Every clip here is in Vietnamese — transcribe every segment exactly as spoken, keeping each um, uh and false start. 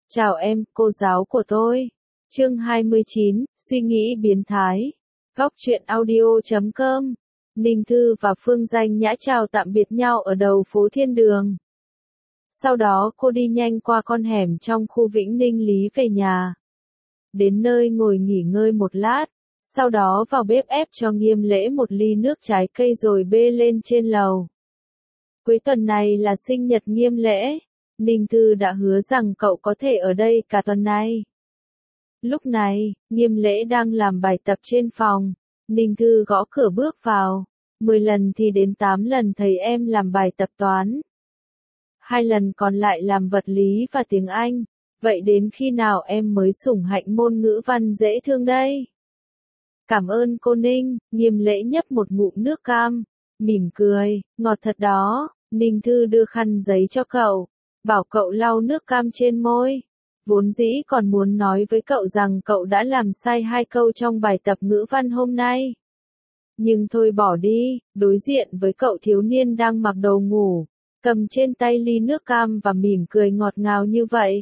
Chào em, cô giáo của tôi. Chương hai mươi chín, suy nghĩ biến thái. Góc truyện audio chấm com. Ninh Thư và Phương Danh Nhã chào tạm biệt nhau ở đầu phố Thiên Đường. Sau đó cô đi nhanh qua con hẻm trong khu Vĩnh Ninh Lý về nhà. Đến nơi ngồi nghỉ ngơi một lát, sau đó vào bếp ép cho Nghiêm Lễ một ly nước trái cây rồi bê lên trên lầu. Cuối tuần này là sinh nhật Nghiêm Lễ. Ninh Thư đã hứa rằng cậu có thể ở đây cả tuần này. Lúc này, Nghiêm Lễ đang làm bài tập trên phòng. Ninh Thư gõ cửa bước vào. Mười lần thì đến tám lần thấy em làm bài tập toán. Hai lần còn lại làm vật lý và tiếng Anh. Vậy đến khi nào em mới sủng hạnh môn ngữ văn dễ thương đây? Cảm ơn cô Ninh. Nghiêm Lễ nhấp một ngụm nước cam, mỉm cười, ngọt thật đó. Ninh Thư đưa khăn giấy cho cậu, bảo cậu lau nước cam trên môi. Vốn dĩ còn muốn nói với cậu rằng cậu đã làm sai hai câu trong bài tập ngữ văn hôm nay. Nhưng thôi bỏ đi, đối diện với cậu thiếu niên đang mặc đồ ngủ, cầm trên tay ly nước cam và mỉm cười ngọt ngào như vậy.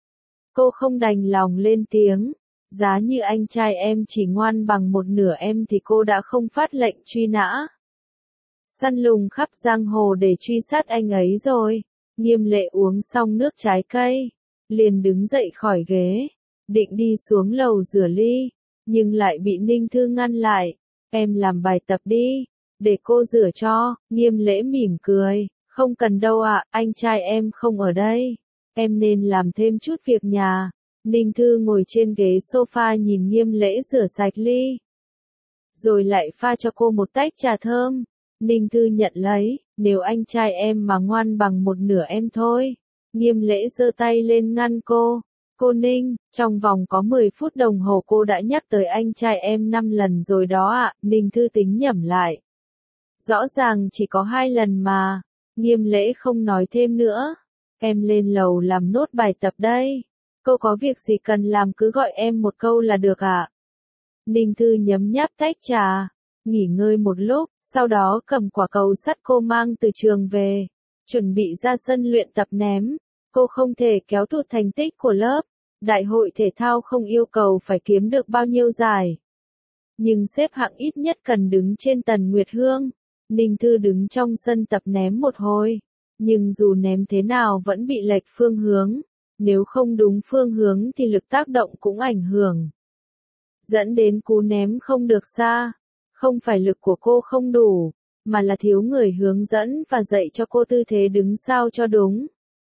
Cô không đành lòng lên tiếng, giá như anh trai em chỉ ngoan bằng một nửa em thì cô đã không phát lệnh truy nã. Săn lùng khắp giang hồ để truy sát anh ấy rồi. Nghiêm Lễ uống xong nước trái cây, liền đứng dậy khỏi ghế, định đi xuống lầu rửa ly, nhưng lại bị Ninh Thư ngăn lại. Em làm bài tập đi, để cô rửa cho. Nghiêm Lễ mỉm cười, không cần đâu ạ, anh trai em không ở đây, em nên làm thêm chút việc nhà. Ninh Thư ngồi trên ghế sofa nhìn Nghiêm Lễ rửa sạch ly, rồi lại pha cho cô một tách trà thơm. Ninh Thư nhận lấy, nếu anh trai em mà ngoan bằng một nửa em thôi. Nghiêm Lễ giơ tay lên ngăn cô. Cô Ninh, trong vòng có mười phút đồng hồ cô đã nhắc tới anh trai em năm lần rồi đó ạ. Ninh Thư tính nhẩm lại. Rõ ràng chỉ có hai lần mà. Nghiêm Lễ không nói thêm nữa. Em lên lầu làm nốt bài tập đây. Cô có việc gì cần làm cứ gọi em một câu là được ạ. Ninh Thư nhấm nháp tách trà, nghỉ ngơi một lúc, sau đó cầm quả cầu sắt cô mang từ trường về, chuẩn bị ra sân luyện tập ném. Cô không thể kéo tụt thành tích của lớp. Đại hội thể thao không yêu cầu phải kiếm được bao nhiêu giải, nhưng xếp hạng ít nhất cần đứng trên Tần Nguyệt Hương. Ninh Thư đứng trong sân tập ném một hồi, nhưng dù ném thế nào vẫn bị lệch phương hướng. Nếu không đúng phương hướng thì lực tác động cũng ảnh hưởng, dẫn đến cú ném không được xa. Không phải lực của cô không đủ, mà là thiếu người hướng dẫn và dạy cho cô tư thế đứng sao cho đúng.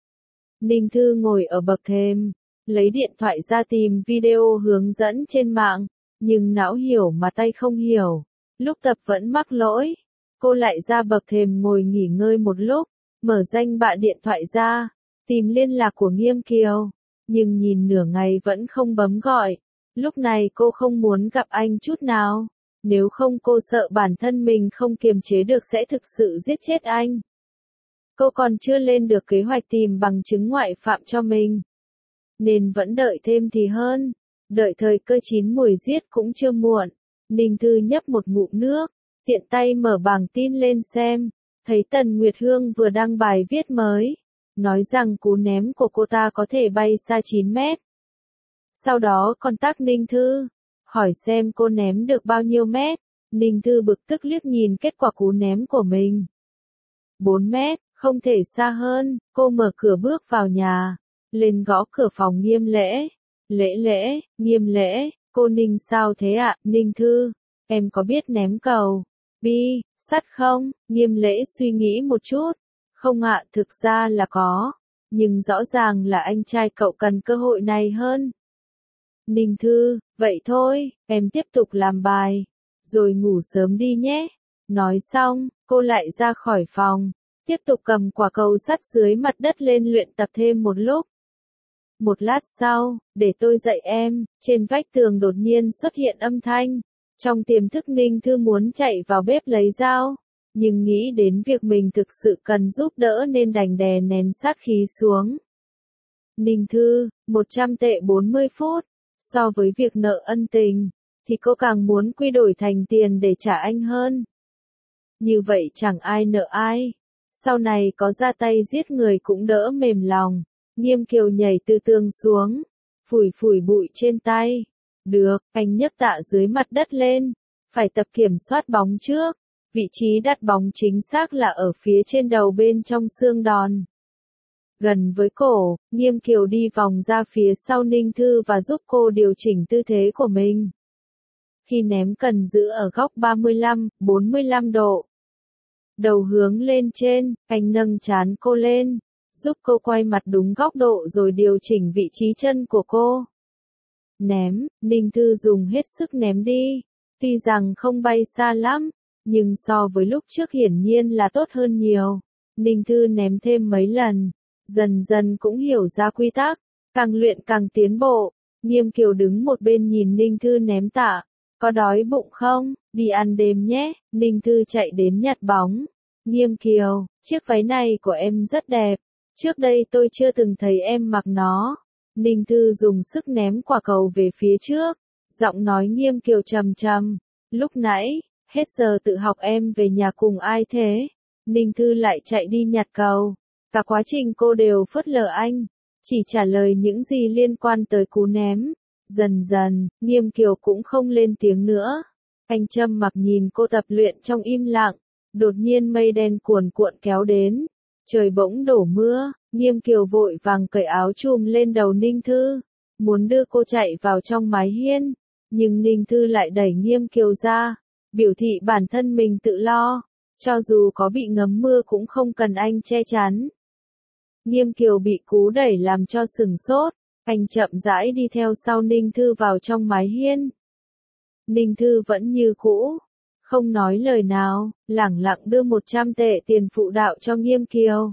Ninh Thư ngồi ở bậc thềm, lấy điện thoại ra tìm video hướng dẫn trên mạng, nhưng não hiểu mà tay không hiểu. Lúc tập vẫn mắc lỗi. Cô lại ra bậc thềm ngồi nghỉ ngơi một lúc, mở danh bạ điện thoại ra, tìm liên lạc của Nghiêm Kiều, nhưng nhìn nửa ngày vẫn không bấm gọi. Lúc này cô không muốn gặp anh chút nào. Nếu không cô sợ bản thân mình không kiềm chế được sẽ thực sự giết chết anh. Cô còn chưa lên được kế hoạch tìm bằng chứng ngoại phạm cho mình, nên vẫn đợi thêm thì hơn. Đợi thời cơ chín mùi giết cũng chưa muộn. Ninh Thư nhấp một ngụm nước, tiện tay mở bảng tin lên xem, thấy Tần Nguyệt Hương vừa đăng bài viết mới, nói rằng cú ném của cô ta có thể bay xa chín mét. Sau đó còn tag Ninh Thư, hỏi xem cô ném được bao nhiêu mét. Ninh Thư bực tức liếc nhìn kết quả cú ném của mình. bốn mét, không thể xa hơn. Cô mở cửa bước vào nhà, lên gõ cửa phòng Nghiêm Lễ. Lễ Lễ, Nghiêm Lễ, cô Ninh sao thế ạ? Ninh Thư, em có biết ném cầu bi sắt không? Nghiêm Lễ suy nghĩ một chút. Không ạ, thực ra là có, nhưng rõ ràng là anh trai cậu cần cơ hội này hơn. Ninh Thư, vậy thôi, em tiếp tục làm bài, rồi ngủ sớm đi nhé. Nói xong, cô lại ra khỏi phòng, tiếp tục cầm quả cầu sắt dưới mặt đất lên luyện tập thêm một lúc. Một lát sau, để tôi dạy em, trên vách tường đột nhiên xuất hiện âm thanh. Trong tiềm thức Ninh Thư muốn chạy vào bếp lấy dao, nhưng nghĩ đến việc mình thực sự cần giúp đỡ nên đành đè nén sát khí xuống. Ninh Thư, một trăm tệ bốn mươi phút. So với việc nợ ân tình, thì cô càng muốn quy đổi thành tiền để trả anh hơn. Như vậy chẳng ai nợ ai. Sau này có ra tay giết người cũng đỡ mềm lòng. Nghiêm Kiều nhảy từ tường xuống, phủi phủi bụi trên tay. Được, anh nhấc tạ dưới mặt đất lên. Phải tập kiểm soát bóng trước. Vị trí đặt bóng chính xác là ở phía trên đầu bên trong xương đòn. Gần với cổ, Nghiêm Kiều đi vòng ra phía sau Ninh Thư và giúp cô điều chỉnh tư thế của mình. Khi ném cần giữ ở góc ba mươi lăm, bốn mươi lăm độ. Đầu hướng lên trên, anh nâng trán cô lên, giúp cô quay mặt đúng góc độ rồi điều chỉnh vị trí chân của cô. Ném, Ninh Thư dùng hết sức ném đi. Tuy rằng không bay xa lắm, nhưng so với lúc trước hiển nhiên là tốt hơn nhiều. Ninh Thư ném thêm mấy lần, dần dần cũng hiểu ra quy tắc, càng luyện càng tiến bộ. Nghiêm Kiều đứng một bên nhìn Ninh Thư ném tạ. Có đói bụng không? Đi ăn đêm nhé. Ninh Thư chạy đến nhặt bóng. Nghiêm Kiều, chiếc váy này của em rất đẹp. Trước đây tôi chưa từng thấy em mặc nó. Ninh Thư dùng sức ném quả cầu về phía trước. Giọng nói Nghiêm Kiều trầm trầm. Lúc nãy, hết giờ tự học em về nhà cùng ai thế? Ninh Thư lại chạy đi nhặt cầu. Cả quá trình cô đều phớt lờ anh. Chỉ trả lời những gì liên quan tới cú ném. Dần dần, Nghiêm Kiều cũng không lên tiếng nữa. Anh trầm mặc nhìn cô tập luyện trong im lặng. Đột nhiên mây đen cuồn cuộn kéo đến. Trời bỗng đổ mưa, Nghiêm Kiều vội vàng cởi áo chùm lên đầu Ninh Thư. Muốn đưa cô chạy vào trong mái hiên. Nhưng Ninh Thư lại đẩy Nghiêm Kiều ra. Biểu thị bản thân mình tự lo. Cho dù có bị ngấm mưa cũng không cần anh che chắn. Nghiêm Kiều bị cú đẩy làm cho sửng sốt. Anh chậm rãi đi theo sau Ninh Thư vào trong mái hiên. Ninh Thư vẫn như cũ. Không nói lời nào, lẳng lặng đưa một trăm tệ tiền phụ đạo cho Nghiêm Kiều.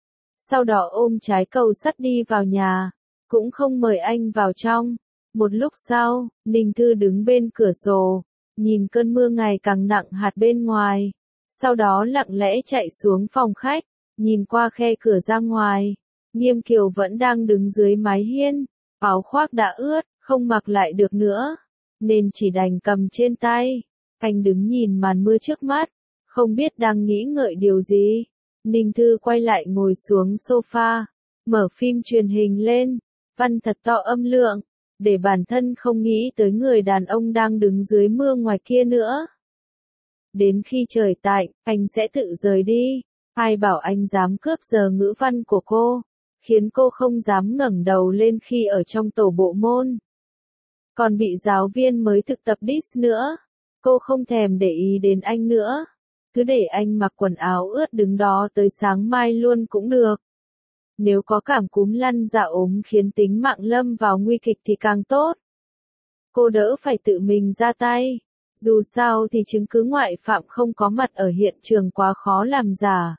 Sau đó ôm trái cầu sắt đi vào nhà. Cũng không mời anh vào trong. Một lúc sau, Ninh Thư đứng bên cửa sổ. Nhìn cơn mưa ngày càng nặng hạt bên ngoài. Sau đó lặng lẽ chạy xuống phòng khách. Nhìn qua khe cửa ra ngoài. Nghiêm Kiều vẫn đang đứng dưới mái hiên. Áo khoác đã ướt, không mặc lại được nữa. Nên chỉ đành cầm trên tay. Anh đứng nhìn màn mưa trước mắt. Không biết đang nghĩ ngợi điều gì. Ninh Thư quay lại ngồi xuống sofa. Mở phim truyền hình lên. Văn thật to âm lượng. Để bản thân không nghĩ tới người đàn ông đang đứng dưới mưa ngoài kia nữa. Đến khi trời tạnh, anh sẽ tự rời đi. Ai bảo anh dám cướp giờ ngữ văn của cô. Khiến cô không dám ngẩng đầu lên khi ở trong tổ bộ môn. Còn bị giáo viên mới thực tập diss nữa. Cô không thèm để ý đến anh nữa. Cứ để anh mặc quần áo ướt đứng đó tới sáng mai luôn cũng được. Nếu có cảm cúm lăn dạ ốm khiến tính mạng lâm vào nguy kịch thì càng tốt. Cô đỡ phải tự mình ra tay. Dù sao thì chứng cứ ngoại phạm không có mặt ở hiện trường quá khó làm giả.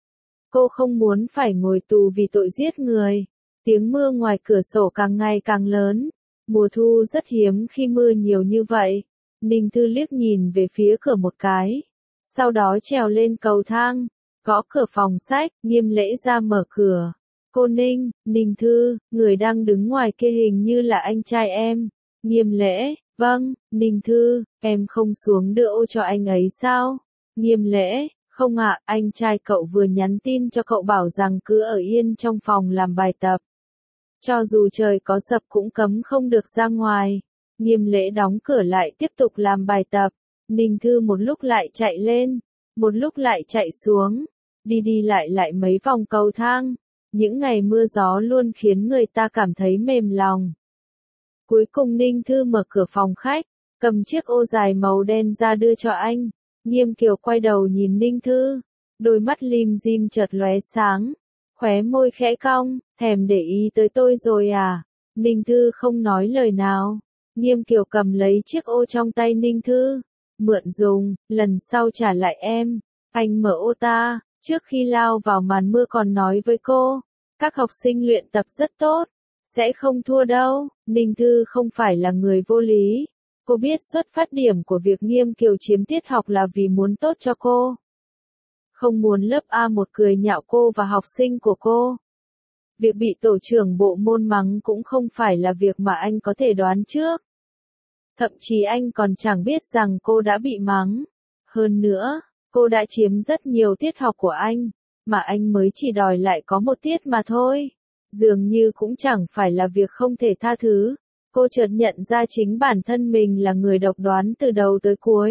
Cô không muốn phải ngồi tù vì tội giết người. Tiếng mưa ngoài cửa sổ càng ngày càng lớn. Mùa thu rất hiếm khi mưa nhiều như vậy. Ninh Thư liếc nhìn về phía cửa một cái. Sau đó trèo lên cầu thang. Gõ cửa phòng sách, Nghiêm Lễ ra mở cửa. Cô Ninh, Ninh Thư, người đang đứng ngoài kia hình như là anh trai em. Nghiêm Lễ, vâng, Ninh Thư, em không xuống đưa ô cho anh ấy sao? Nghiêm Lễ, không ạ, anh trai cậu vừa nhắn tin cho cậu bảo rằng cứ ở yên trong phòng làm bài tập. Cho dù trời có sập cũng cấm không được ra ngoài. Nghiêm Lễ đóng cửa lại tiếp tục làm bài tập. Ninh Thư một lúc lại chạy lên, một lúc lại chạy xuống. Đi đi lại lại mấy vòng cầu thang. Những ngày mưa gió luôn khiến người ta cảm thấy mềm lòng. Cuối cùng Ninh Thư mở cửa phòng khách, cầm chiếc ô dài màu đen ra đưa cho anh. Nghiêm Kiều quay đầu nhìn Ninh Thư, đôi mắt lim dim chợt lóe sáng, khóe môi khẽ cong, thèm để ý tới tôi rồi à? Ninh Thư không nói lời nào. Nghiêm Kiều cầm lấy chiếc ô trong tay Ninh Thư, mượn dùng, lần sau trả lại em. Anh mở ô ta, trước khi lao vào màn mưa còn nói với cô, các học sinh luyện tập rất tốt, sẽ không thua đâu. Ninh Thư không phải là người vô lý. Cô biết xuất phát điểm của việc Nghiêm Kiều chiếm tiết học là vì muốn tốt cho cô. Không muốn lớp A một cười nhạo cô và học sinh của cô. Việc bị tổ trưởng bộ môn mắng cũng không phải là việc mà anh có thể đoán trước. Thậm chí anh còn chẳng biết rằng cô đã bị mắng. Hơn nữa, cô đã chiếm rất nhiều tiết học của anh, mà anh mới chỉ đòi lại có một tiết mà thôi. dường như cũng chẳng phải là việc không thể tha thứ. Cô chợt nhận ra chính bản thân mình là người độc đoán từ đầu tới cuối.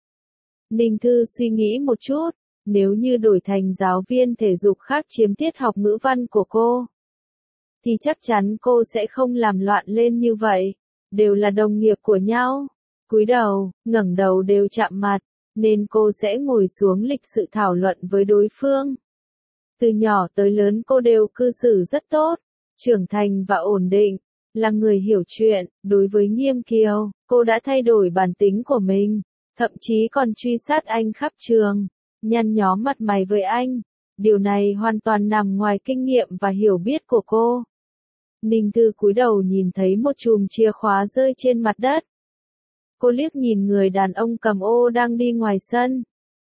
Ninh Thư suy nghĩ một chút, nếu như đổi thành giáo viên thể dục khác chiếm tiết học ngữ văn của cô, thì chắc chắn cô sẽ không làm loạn lên như vậy. Đều là đồng nghiệp của nhau, cúi đầu, ngẩng đầu đều chạm mặt, nên cô sẽ ngồi xuống lịch sự thảo luận với đối phương. Từ nhỏ tới lớn cô đều cư xử rất tốt, trưởng thành và ổn định, là người hiểu chuyện. Đối với Nghiêm Kiều, cô đã thay đổi bản tính của mình, thậm chí còn truy sát anh khắp trường, nhăn nhó mặt mày với anh. Điều này hoàn toàn nằm ngoài kinh nghiệm và hiểu biết của cô. Ninh Thư cúi đầu nhìn thấy một chùm chìa khóa rơi trên mặt đất. Cô liếc nhìn người đàn ông cầm ô đang đi ngoài sân.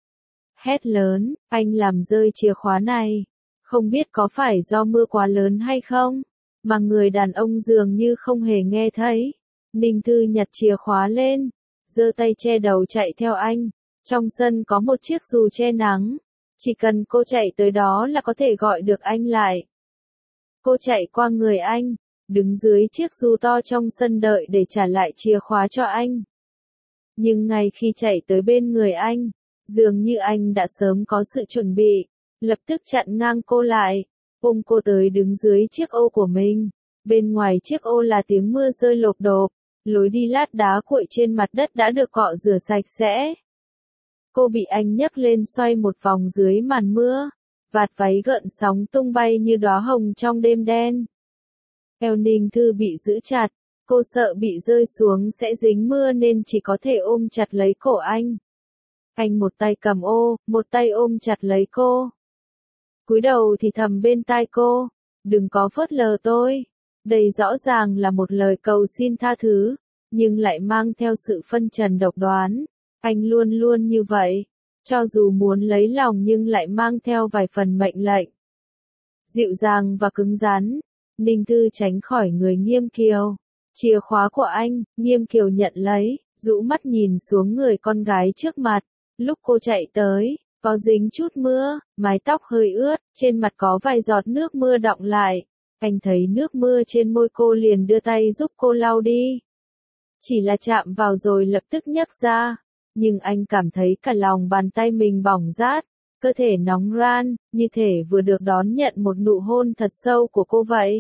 Hét lớn, anh làm rơi chìa khóa này. Không biết có phải do mưa quá lớn hay không, mà người đàn ông dường như không hề nghe thấy. Ninh Thư nhặt chìa khóa lên, giơ tay che đầu chạy theo anh. Trong sân có một chiếc dù che nắng. Chỉ cần cô chạy tới đó là có thể gọi được anh lại. Cô chạy qua người anh, đứng dưới chiếc dù to trong sân đợi để trả lại chìa khóa cho anh. Nhưng ngay khi chạy tới bên người anh, dường như anh đã sớm có sự chuẩn bị, lập tức chặn ngang cô lại, ôm cô tới đứng dưới chiếc ô của mình. Bên ngoài chiếc ô là tiếng mưa rơi lộp độp, lối đi lát đá cuội trên mặt đất đã được cọ rửa sạch sẽ. Cô bị anh nhấc lên xoay một vòng dưới màn mưa, vạt váy gợn sóng tung bay như đóa hồng trong đêm đen. Eo Ninh Thư bị giữ chặt, cô sợ bị rơi xuống sẽ dính mưa nên chỉ có thể ôm chặt lấy cổ anh. Anh một tay cầm ô, một tay ôm chặt lấy cô. Cúi đầu thì thầm bên tai cô, đừng có phớt lờ tôi. Đây rõ ràng là một lời cầu xin tha thứ, nhưng lại mang theo sự phân trần độc đoán. Anh luôn luôn như vậy, cho dù muốn lấy lòng nhưng lại mang theo vài phần mệnh lệnh. Dịu dàng và cứng rắn, Ninh Thư tránh khỏi người Nghiêm Kiều. Chìa khóa của anh, Nghiêm Kiều nhận lấy, rũ mắt nhìn xuống người con gái trước mặt. Lúc cô chạy tới, có dính chút mưa, mái tóc hơi ướt, trên mặt có vài giọt nước mưa đọng lại. Anh thấy nước mưa trên môi cô liền đưa tay giúp cô lau đi. Chỉ là chạm vào rồi lập tức nhấc ra. Nhưng anh cảm thấy cả lòng bàn tay mình bỏng rát, cơ thể nóng ran, như thể vừa được đón nhận một nụ hôn thật sâu của cô vậy.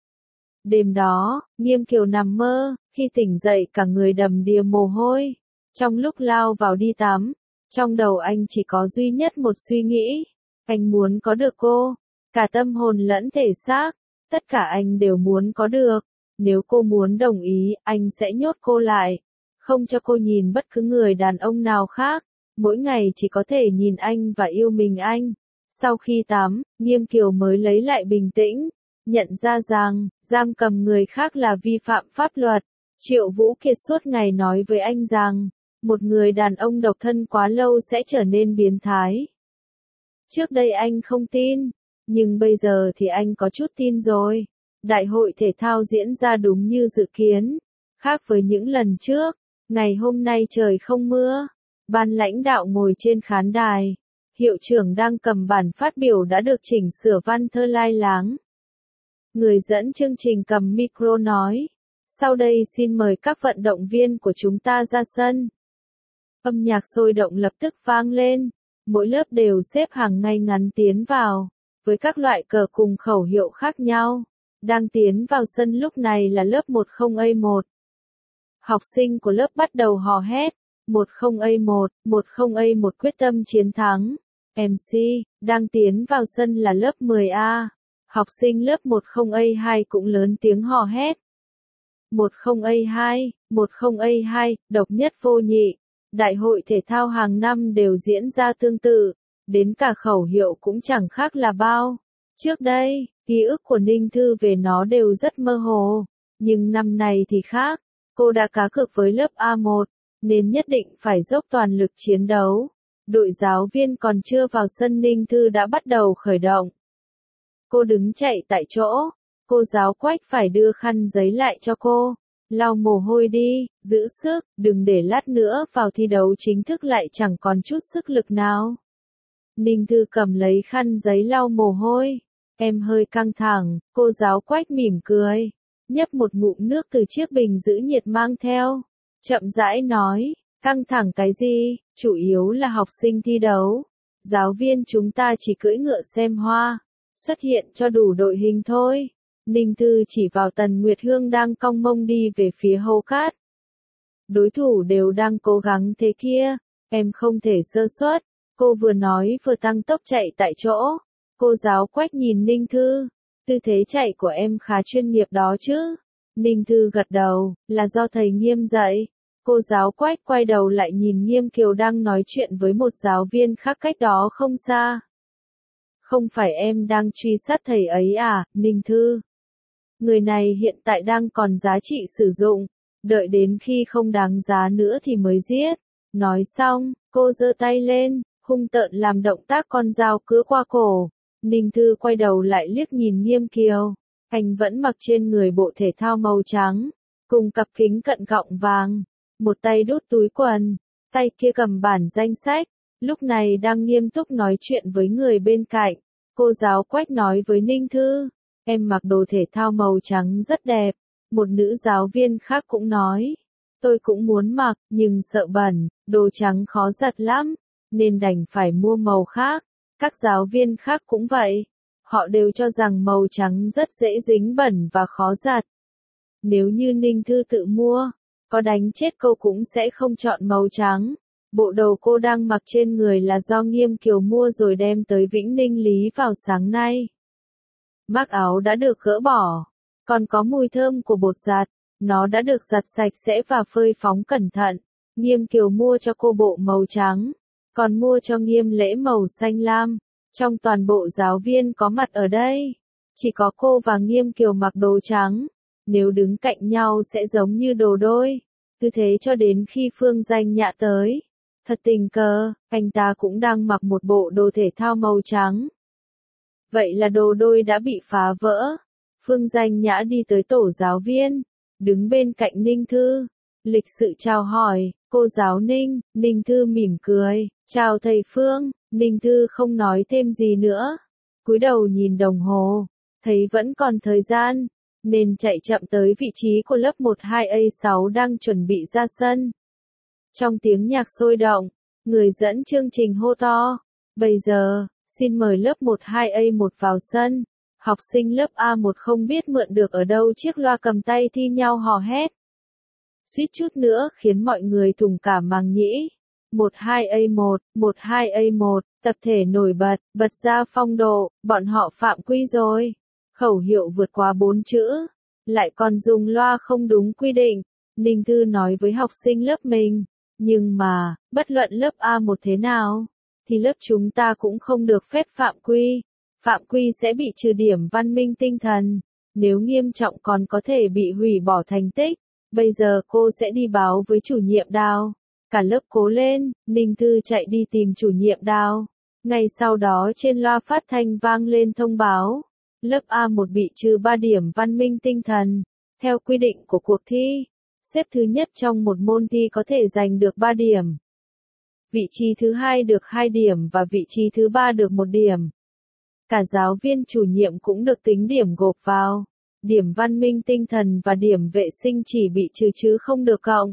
Đêm đó, Nghiêm Kiều nằm mơ, khi tỉnh dậy cả người đầm đìa mồ hôi. Trong lúc lao vào đi tắm, trong đầu anh chỉ có duy nhất một suy nghĩ. Anh muốn có được cô, cả tâm hồn lẫn thể xác, tất cả anh đều muốn có được. Nếu cô muốn đồng ý, anh sẽ nhốt cô lại, không cho cô nhìn bất cứ người đàn ông nào khác, mỗi ngày chỉ có thể nhìn anh và yêu mình anh. Sau khi tắm, Nghiêm Kiều mới lấy lại bình tĩnh, nhận ra rằng, giam cầm người khác là vi phạm pháp luật. Triệu Vũ Kiệt suốt ngày nói với anh rằng, một người đàn ông độc thân quá lâu sẽ trở nên biến thái. Trước đây anh không tin, nhưng bây giờ thì anh có chút tin rồi. Đại hội thể thao diễn ra đúng như dự kiến, khác với những lần trước. Ngày hôm nay trời không mưa, ban lãnh đạo ngồi trên khán đài, hiệu trưởng đang cầm bản phát biểu đã được chỉnh sửa văn thơ lai láng. Người dẫn chương trình cầm micro nói, sau đây xin mời các vận động viên của chúng ta ra sân. Âm nhạc sôi động lập tức vang lên, mỗi lớp đều xếp hàng ngay ngắn tiến vào, với các loại cờ cùng khẩu hiệu khác nhau. Đang tiến vào sân lúc này là lớp một không A một. Học sinh của lớp bắt đầu hò hét, một không A một, một không A một quyết tâm chiến thắng. em xê, đang tiến vào sân là lớp mười A. Học sinh lớp một không A hai cũng lớn tiếng hò hét. một không A hai, một không A hai, độc nhất vô nhị. Đại hội thể thao hàng năm đều diễn ra tương tự, đến cả khẩu hiệu cũng chẳng khác là bao. Trước đây, ký ức của Ninh Thư về nó đều rất mơ hồ, nhưng năm này thì khác. Cô đã cá cược với lớp A một, nên nhất định phải dốc toàn lực chiến đấu. Đội giáo viên còn chưa vào sân Ninh Thư đã bắt đầu khởi động. Cô đứng chạy tại chỗ, cô giáo Quách phải đưa khăn giấy lại cho cô. Lau mồ hôi đi, giữ sức, đừng để lát nữa vào thi đấu chính thức lại chẳng còn chút sức lực nào. Ninh Thư cầm lấy khăn giấy lau mồ hôi. Em hơi căng thẳng, cô giáo Quách mỉm cười, nhấp một ngụm nước từ chiếc bình giữ nhiệt mang theo, chậm rãi nói, căng thẳng cái gì, chủ yếu là học sinh thi đấu. Giáo viên chúng ta chỉ cưỡi ngựa xem hoa, xuất hiện cho đủ đội hình thôi. Ninh Thư chỉ vào Tần Nguyệt Hương đang cong mông đi về phía hố cát. Đối thủ đều đang cố gắng thế kia, em không thể sơ suất. Cô vừa nói vừa tăng tốc chạy tại chỗ. Cô giáo Quách nhìn Ninh Thư, tư thế chạy của em khá chuyên nghiệp đó chứ. Ninh Thư gật đầu, là do thầy Nghiêm dạy. Cô giáo Quách quay đầu lại nhìn Nghiêm Kiều đang nói chuyện với một giáo viên khác cách đó không xa. Không phải em đang truy sát thầy ấy à, Ninh Thư? Người này hiện tại đang còn giá trị sử dụng, đợi đến khi không đáng giá nữa thì mới giết. Nói xong, cô giơ tay lên, hung tợn làm động tác con dao cứa qua cổ. Ninh Thư quay đầu lại liếc nhìn Nghiêm Kiều. Anh vẫn mặc trên người bộ thể thao màu trắng, cùng cặp kính cận gọng vàng. Một tay đút túi quần, tay kia cầm bản danh sách, lúc này đang nghiêm túc nói chuyện với người bên cạnh. Cô giáo Quách nói với Ninh Thư, em mặc đồ thể thao màu trắng rất đẹp. Một nữ giáo viên khác cũng nói, tôi cũng muốn mặc, nhưng sợ bẩn, đồ trắng khó giặt lắm, nên đành phải mua màu khác. Các giáo viên khác cũng vậy, họ đều cho rằng màu trắng rất dễ dính bẩn và khó giặt. Nếu như Ninh Thư tự mua, có đánh chết cô cũng sẽ không chọn màu trắng. Bộ đồ cô đang mặc trên người là do Nghiêm Kiều mua rồi đem tới Vĩnh Ninh Lý vào sáng nay. Mác áo đã được gỡ bỏ, còn có mùi thơm của bột giặt, nó đã được giặt sạch sẽ và phơi phóng cẩn thận. Nghiêm Kiều mua cho cô bộ màu trắng, còn mua cho Nghiêm Lễ màu xanh lam. Trong toàn bộ giáo viên có mặt ở đây, chỉ có cô và Nghiêm Kiều mặc đồ trắng. Nếu đứng cạnh nhau sẽ giống như đồ đôi. Cứ thế cho đến khi Phương Danh Nhã tới. Thật tình cờ, anh ta cũng đang mặc một bộ đồ thể thao màu trắng. Vậy là đồ đôi đã bị phá vỡ. Phương Danh Nhã đi tới tổ giáo viên, đứng bên cạnh Ninh Thư, lịch sự chào hỏi, cô giáo Ninh. Ninh Thư mỉm cười, chào thầy Phương. Ninh Thư không nói thêm gì nữa, cúi đầu nhìn đồng hồ, thấy vẫn còn thời gian, nên chạy chậm tới vị trí của lớp một hai A sáu đang chuẩn bị ra sân. Trong tiếng nhạc sôi động, người dẫn chương trình hô to, bây giờ, xin mời lớp một hai A một vào sân. Học sinh lớp A một không biết mượn được ở đâu chiếc loa cầm tay thi nhau hò hét. Suýt chút nữa khiến mọi người thủng cả màng nhĩ. một hai A một, một hai A một, tập thể nổi bật, bật ra phong độ, bọn họ phạm quy rồi. Khẩu hiệu vượt quá bốn chữ, lại còn dùng loa không đúng quy định. Ninh Thư nói với học sinh lớp mình, nhưng mà, bất luận lớp A một thế nào, thì lớp chúng ta cũng không được phép phạm quy. Phạm quy sẽ bị trừ điểm văn minh tinh thần, nếu nghiêm trọng còn có thể bị hủy bỏ thành tích. Bây giờ cô sẽ đi báo với chủ nhiệm Đào. Cả lớp cố lên. Ninh Thư chạy đi tìm chủ nhiệm Đào. Ngay sau đó trên loa phát thanh vang lên thông báo. Lớp A một bị trừ ba điểm văn minh tinh thần. Theo quy định của cuộc thi, xếp thứ nhất trong một môn thi có thể giành được ba điểm. Vị trí thứ hai được hai điểm và vị trí thứ ba được một điểm. Cả giáo viên chủ nhiệm cũng được tính điểm gộp vào. Điểm văn minh tinh thần và điểm vệ sinh chỉ bị trừ chứ không được cộng.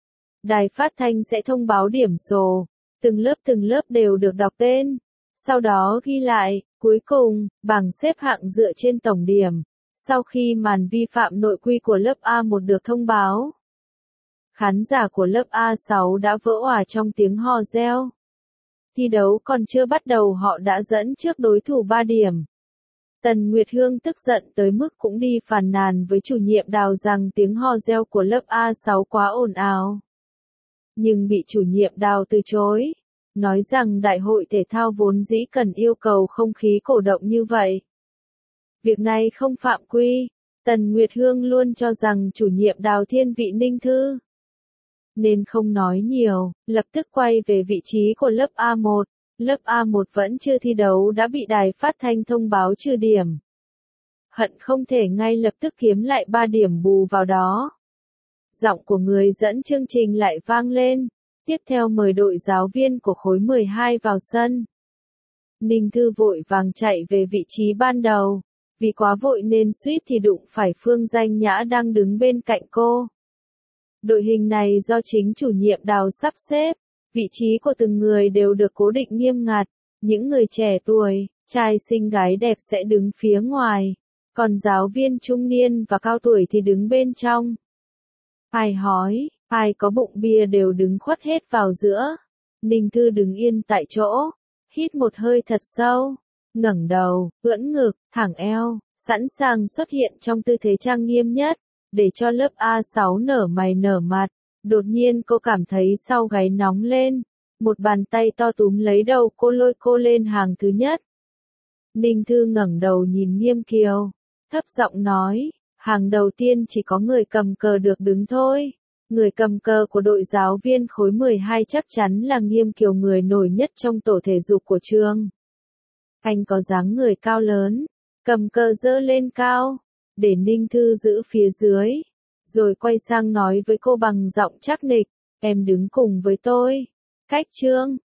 Đài phát thanh sẽ thông báo điểm số. Từng lớp từng lớp đều được đọc tên. Sau đó ghi lại, cuối cùng, bảng xếp hạng dựa trên tổng điểm. Sau khi màn vi phạm nội quy của lớp A một được thông báo, khán giả của lớp A sáu đã vỡ òa trong tiếng hò reo. Thi đấu còn chưa bắt đầu họ đã dẫn trước đối thủ ba điểm. Tần Nguyệt Hương tức giận tới mức cũng đi phàn nàn với chủ nhiệm Đào rằng tiếng hò reo của lớp A sáu quá ồn ào. Nhưng bị chủ nhiệm Đào từ chối, nói rằng đại hội thể thao vốn dĩ cần yêu cầu không khí cổ động như vậy. Việc này không phạm quy. Tần Nguyệt Hương luôn cho rằng chủ nhiệm Đào thiên vị Ninh Thư, nên không nói nhiều, lập tức quay về vị trí của lớp A một. Lớp A một vẫn chưa thi đấu đã bị đài phát thanh thông báo trừ điểm. Hận không thể ngay lập tức kiếm lại ba điểm bù vào đó. Giọng của người dẫn chương trình lại vang lên. Tiếp theo mời đội giáo viên của khối mười hai vào sân. Ninh Thư vội vàng chạy về vị trí ban đầu. Vì quá vội nên suýt thì đụng phải Phương Danh Nhã đang đứng bên cạnh cô. Đội hình này do chính chủ nhiệm Đào sắp xếp. Vị trí của từng người đều được cố định nghiêm ngặt. Những người trẻ tuổi, trai xinh gái đẹp sẽ đứng phía ngoài. Còn giáo viên trung niên và cao tuổi thì đứng bên trong. Ai hói, ai có bụng bia đều đứng khuất hết vào giữa. Ninh Thư đứng yên tại chỗ, hít một hơi thật sâu, ngẩng đầu, ưỡn ngực, thẳng eo, sẵn sàng xuất hiện trong tư thế trang nghiêm nhất, để cho lớp A sáu nở mày nở mặt. Đột nhiên cô cảm thấy sau gáy nóng lên, một bàn tay to túm lấy đầu cô lôi cô lên hàng thứ nhất. Ninh Thư ngẩng đầu nhìn Nghiêm Kiều, thấp giọng nói, hàng đầu tiên chỉ có người cầm cờ được đứng thôi. Người cầm cờ của đội giáo viên khối mười hai chắc chắn là Nghiêm Kiều, người nổi nhất trong tổ thể dục của trường. Anh có dáng người cao lớn, cầm cờ giơ lên cao, để Ninh Thư giữ phía dưới, rồi quay sang nói với cô bằng giọng chắc nịch, em đứng cùng với tôi. Cách Trương,